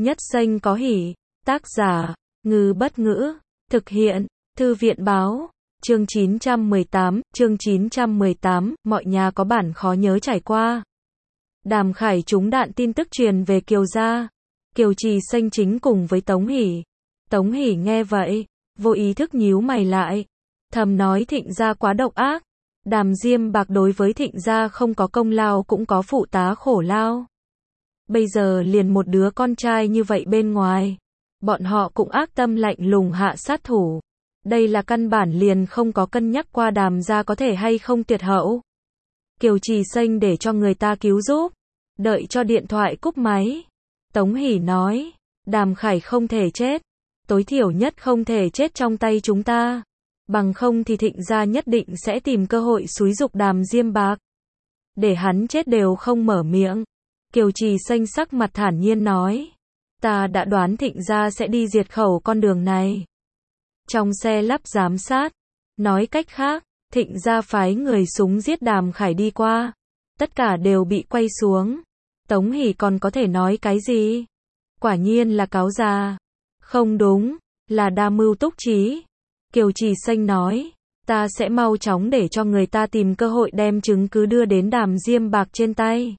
Nhất Xanh có hỉ. Tác giả, Ngư Bất Ngữ. Thực hiện, Thư viện Báo. Chương 918, mọi nhà có bản khó nhớ trải qua. Đàm Khải trúng đạn tin tức truyền về Kiều gia. Kiều Trì Xanh chính cùng với Tống Hỷ. Tống Hỷ nghe vậy, vô ý thức nhíu mày lại. Thầm nói Thịnh gia quá độc ác. Đàm Diêm Bạc đối với Thịnh gia không có công lao cũng có phụ tá khổ lao. Bây giờ liền một đứa con trai như vậy bên ngoài. Bọn họ cũng ác tâm lạnh lùng hạ sát thủ. Đây là căn bản liền không có cân nhắc qua Đàm gia có thể hay không tuyệt hậu. Kiều Trì Xanh để cho người ta cứu giúp. Đợi cho điện thoại cúp máy. Tống Hỷ nói, Đàm Khải không thể chết. Tối thiểu nhất không thể chết trong tay chúng ta. Bằng không thì Thịnh gia nhất định sẽ tìm cơ hội xúi giục Đàm Diêm Bạc. Để hắn chết đều không mở miệng. Kiều Trì Xanh sắc mặt thản nhiên nói, ta đã đoán Thịnh gia sẽ đi diệt khẩu con đường này. Trong xe lắp giám sát, nói cách khác, Thịnh gia phái người súng giết Đàm Khải đi qua. Tất cả đều bị quay xuống. Tống Hỷ còn có thể nói cái gì? Quả nhiên là cáo già. Không đúng, là đa mưu túc trí. Kiều Trì Xanh nói, ta sẽ mau chóng để cho người ta tìm cơ hội đem chứng cứ đưa đến Đàm Diêm Bạc trên tay.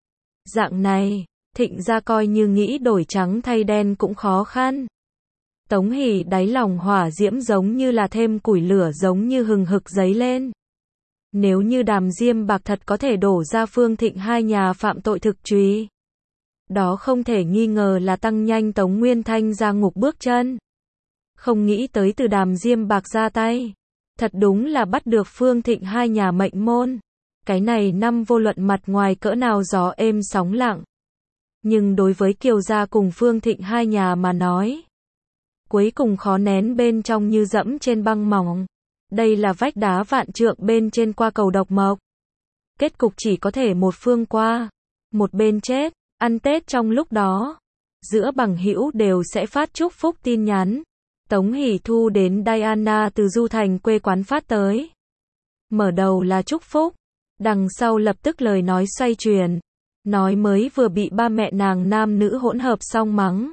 Dạng này, Thịnh gia coi như nghĩ đổi trắng thay đen cũng khó khăn. Tống Hỷ đáy lòng hỏa diễm giống như là thêm củi lửa giống như hừng hực dấy lên. Nếu như Đàm Diêm Bạc thật có thể đổ ra Phương Thịnh hai nhà phạm tội thực truy, đó không thể nghi ngờ là tăng nhanh Tống Nguyên Thanh ra ngục bước chân. Không nghĩ tới từ Đàm Diêm Bạc ra tay, thật đúng là bắt được Phương Thịnh hai nhà mệnh môn. Cái này năm vô luận mặt ngoài cỡ nào gió êm sóng lặng. Nhưng đối với Kiều gia cùng Phương Thịnh hai nhà mà nói, cuối cùng khó nén bên trong như dẫm trên băng mỏng. Đây là vách đá vạn trượng bên trên qua cầu độc mộc. Kết cục chỉ có thể một phương qua, một bên chết, ăn Tết trong lúc đó. Giữa bằng hữu đều sẽ phát chúc phúc tin nhắn. Tống Hỷ thu đến Diana từ Du Thành quê quán phát tới. Mở đầu là chúc phúc, đằng sau lập tức lời nói xoay chuyển. Nói mới vừa bị ba mẹ nàng nam nữ hỗn hợp xong mắng.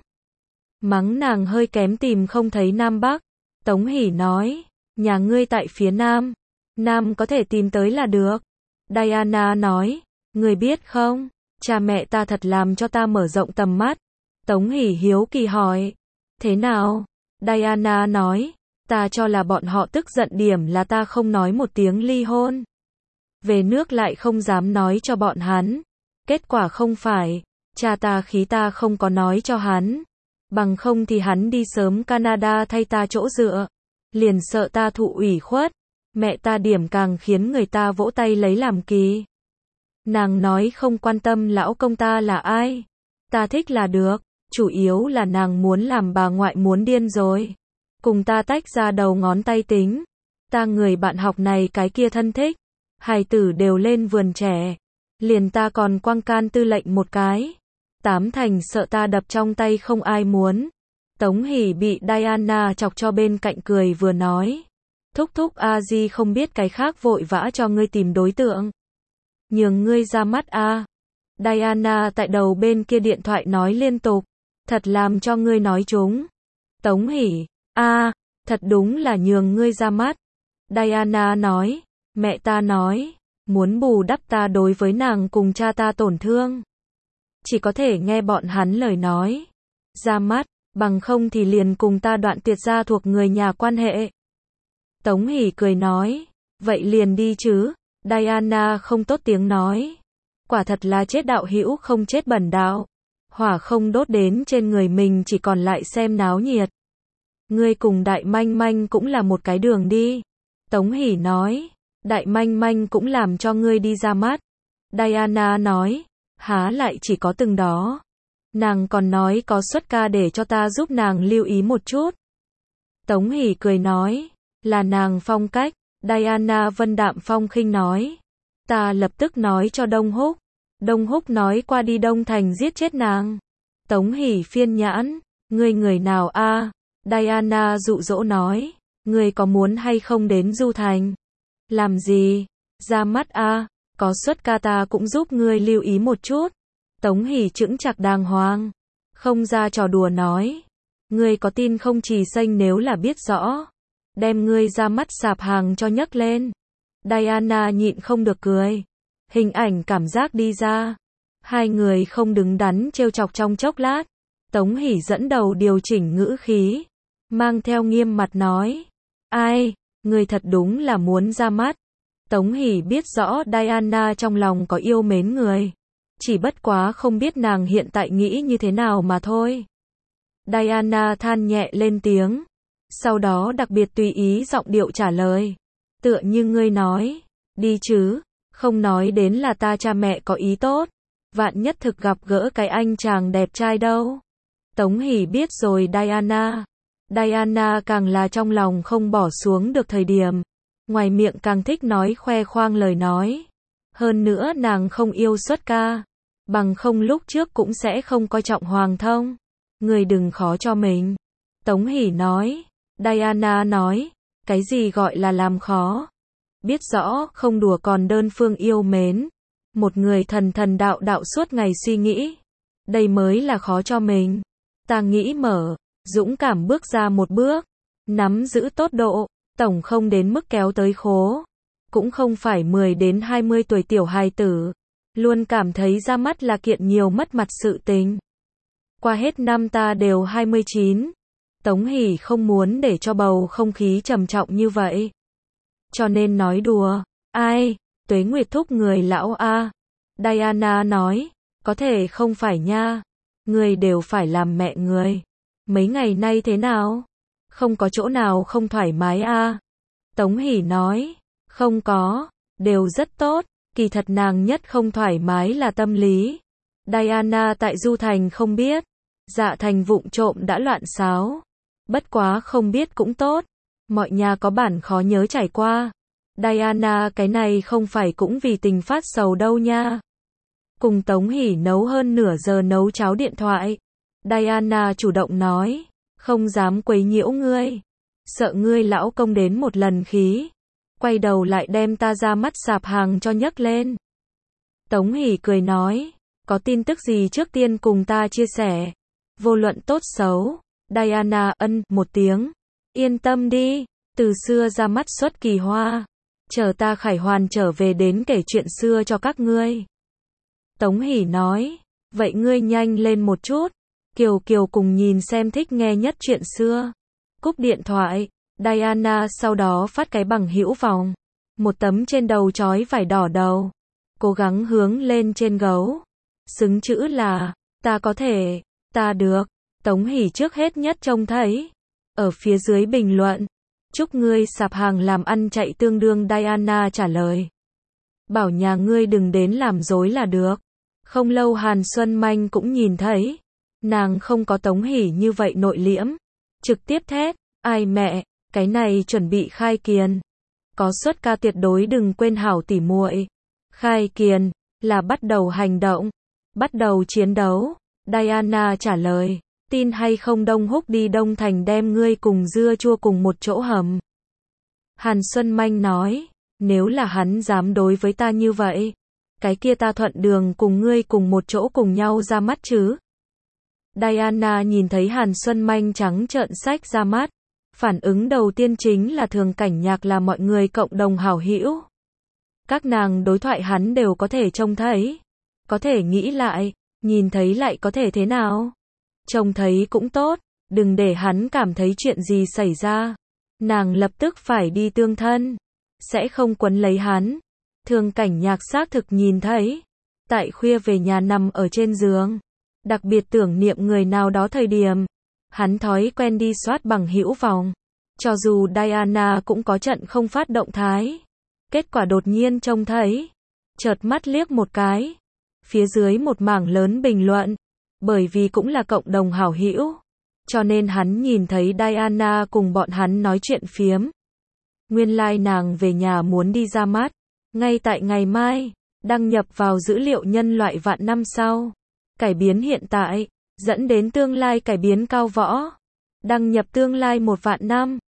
Mắng nàng hơi kém tìm không thấy Nam Bắc. Tống Hỷ nói, nhà ngươi tại phía Nam. Nam có thể tìm tới là được. Diana nói, ngươi biết không, cha mẹ ta thật làm cho ta mở rộng tầm mắt. Tống Hỷ hiếu kỳ hỏi, thế nào? Diana nói, ta cho là bọn họ tức giận điểm là ta không nói một tiếng ly hôn. Về nước lại không dám nói cho bọn hắn. Kết quả không phải, cha ta khí ta không có nói cho hắn. Bằng không thì hắn đi sớm Canada thay ta chỗ dựa. Liền sợ ta thụ ủy khuất. Mẹ ta điểm càng khiến người ta vỗ tay lấy làm kỳ. Nàng nói không quan tâm lão công ta là ai. Ta thích là được. Chủ yếu là nàng muốn làm bà ngoại muốn điên rồi. Cùng ta tách ra đầu ngón tay tính. Ta người bạn học này cái kia thân thích. Hài tử đều lên vườn trẻ. Liền ta còn quăng can tư lệnh một cái. Tám thành sợ ta đập trong tay không ai muốn. Tống Hỷ bị Diana chọc cho bên cạnh cười vừa nói. Thúc thúc a di không biết cái khác vội vã cho ngươi tìm đối tượng. Nhường ngươi ra mắt a. Diana tại đầu bên kia điện thoại nói liên tục. Thật làm cho ngươi nói trúng. Tống Hỷ, thật đúng là nhường ngươi ra mắt. Diana nói, mẹ ta nói, muốn bù đắp ta đối với nàng cùng cha ta tổn thương. Chỉ có thể nghe bọn hắn lời nói. Ra mắt, bằng không thì liền cùng ta đoạn tuyệt ra thuộc người nhà quan hệ. Tống Hỷ cười nói, vậy liền đi chứ. Diana không tốt tiếng nói. Quả thật là chết đạo hữu không chết bẩn đạo. Hỏa không đốt đến trên người mình chỉ còn lại xem náo nhiệt. Ngươi cùng Đại Manh Manh cũng là một cái đường đi. Tống Hỷ nói, Đại Manh Manh cũng làm cho ngươi đi ra mắt. Diana nói, há lại chỉ có từng đó. Nàng còn nói có xuất ca để cho ta giúp nàng lưu ý một chút. Tống Hỷ cười nói, là nàng phong cách. Diana vân đạm phong khinh nói, ta lập tức nói cho Đông Húc. Đông Húc nói qua đi Đông Thành giết chết nàng. Tống Hỷ phiên nhãn, ngươi người nào a? Diana dụ dỗ nói, ngươi có muốn hay không đến Du Thành? Làm gì? Ra mắt a, có xuất ca ta cũng giúp ngươi lưu ý một chút. Tống Hỷ chững chạc đàng hoàng. không ra trò đùa nói. Ngươi có tin không Trì Xanh nếu là biết rõ, đem ngươi ra mắt sạp hàng cho nhấc lên. Diana nhịn không được cười. Hình ảnh cảm giác đi ra. Hai người không đứng đắn trêu chọc trong chốc lát. Tống Hỷ dẫn đầu điều chỉnh ngữ khí, mang theo nghiêm mặt nói. Ai, người thật đúng là muốn ra mắt. Tống Hỷ biết rõ Diana trong lòng có yêu mến người. Chỉ bất quá không biết nàng hiện tại nghĩ như thế nào mà thôi. Diana than nhẹ lên tiếng. Sau đó đặc biệt tùy ý giọng điệu trả lời. Tựa như ngươi nói. Đi chứ, không nói đến là ta cha mẹ có ý tốt. Vạn nhất thực gặp gỡ cái anh chàng đẹp trai đâu. Tống Hỷ biết rồi Diana. Diana càng là trong lòng không bỏ xuống được thời điểm. Ngoài miệng càng thích nói khoe khoang lời nói. Hơn nữa nàng không yêu xuất ca. Bằng không lúc trước cũng sẽ không coi trọng Hoàng Thông. Người đừng khó cho mình. Tống Hỷ nói. Diana nói. Cái gì gọi là làm khó? Biết rõ không đùa còn đơn phương yêu mến. Một người thần thần đạo đạo suốt ngày suy nghĩ. Đây mới là khó cho mình. Ta nghĩ mở, dũng cảm bước ra một bước. Nắm giữ tốt độ, tổng không đến mức kéo tới khố. Cũng không phải 10 đến 20 tuổi tiểu hài tử. Luôn cảm thấy ra mắt là kiện nhiều mất mặt sự tình. Qua hết năm ta đều 29. Tống Hỷ không muốn để cho bầu không khí trầm trọng như vậy. Cho nên nói đùa. Ai, Tuế Nguyệt thúc người lão a. Diana nói. Có thể không phải nha. Người đều phải làm mẹ người. Mấy ngày nay thế nào? Không có chỗ nào không thoải mái a. Tống Hỷ nói. Không có. Đều rất tốt. Kỳ thật nàng nhất không thoải mái là tâm lý. Diana tại Du Thành không biết. Dạ Thành vụng trộm đã loạn xáo. Bất quá không biết cũng tốt. Mọi nhà có bản khó nhớ trải qua. Diana cái này không phải cũng vì tình phát sầu đâu nha. Cùng Tống Hỷ nấu hơn nửa giờ nấu cháo điện thoại. Diana chủ động nói. Không dám quấy nhiễu ngươi. Sợ ngươi lão công đến một lần khí. Quay đầu lại đem ta ra mắt sạp hàng cho nhấc lên. Tống Hỷ cười nói. Có tin tức gì trước tiên cùng ta chia sẻ. Vô luận tốt xấu. Diana ân một tiếng. Yên tâm đi. Từ xưa ra mắt xuất kỳ hoa. Chờ ta khải hoàn trở về đến kể chuyện xưa cho các ngươi. Tống Hỷ nói. Vậy ngươi nhanh lên một chút. Kiều Kiều cùng nhìn xem thích nghe nhất chuyện xưa. Cúp điện thoại. Diana sau đó phát cái bằng hữu vòng. Một tấm trên đầu trói vải đỏ đầu. Cố gắng hướng lên trên gấu. Xứng chữ là. Ta có thể. Ta được. Tống Hỷ trước hết nhất trông thấy. Ở phía dưới bình luận. Chúc ngươi sạp hàng làm ăn chạy tương đương. Diana trả lời. Bảo nhà ngươi đừng đến làm dối là được. Không lâu Hàn Xuân Manh cũng nhìn thấy. Nàng không có Tống Hỷ như vậy nội liễm. Trực tiếp thét. Ai mẹ, cái này chuẩn bị khai kiền. Có xuất ca tuyệt đối đừng quên hảo tỉ muội. Khai kiền, là bắt đầu hành động. Bắt đầu chiến đấu. Diana trả lời. Tin hay không Đông Húc đi Đông Thành đem ngươi cùng dưa chua cùng một chỗ hầm. Hàn Xuân Manh nói. Nếu là hắn dám đối với ta như vậy. Cái kia ta thuận đường cùng ngươi cùng một chỗ cùng nhau ra mắt chứ. Diana nhìn thấy Hàn Xuân Manh trắng trợn sách ra mắt. Phản ứng đầu tiên chính là Thường Cảnh Nhạc là mọi người cộng đồng hảo hữu. Các nàng đối thoại hắn đều có thể trông thấy. Có thể nghĩ lại, nhìn thấy lại có thể thế nào. Trông thấy cũng tốt, đừng để hắn cảm thấy chuyện gì xảy ra. Nàng lập tức phải đi tương thân. Sẽ không quấn lấy hắn. Thường Cảnh Nhạc xác thực nhìn thấy. Tại khuya về nhà nằm ở trên giường. Đặc biệt tưởng niệm người nào đó thời điểm. Hắn thói quen đi soát bằng hữu vòng. Cho dù Diana cũng có trận không phát động thái. Kết quả đột nhiên trông thấy. Chợt mắt liếc một cái. Phía dưới một mảng lớn bình luận. Bởi vì cũng là cộng đồng hảo hữu. Cho nên hắn nhìn thấy Diana cùng bọn hắn nói chuyện phiếm. Nguyên lai nàng về nhà muốn đi ra mắt. Ngay tại ngày mai. Đăng nhập vào dữ liệu nhân loại vạn năm sau. Cải biến hiện tại. Dẫn đến tương lai cải biến cao võ. Đăng nhập tương lai 1 vạn năm.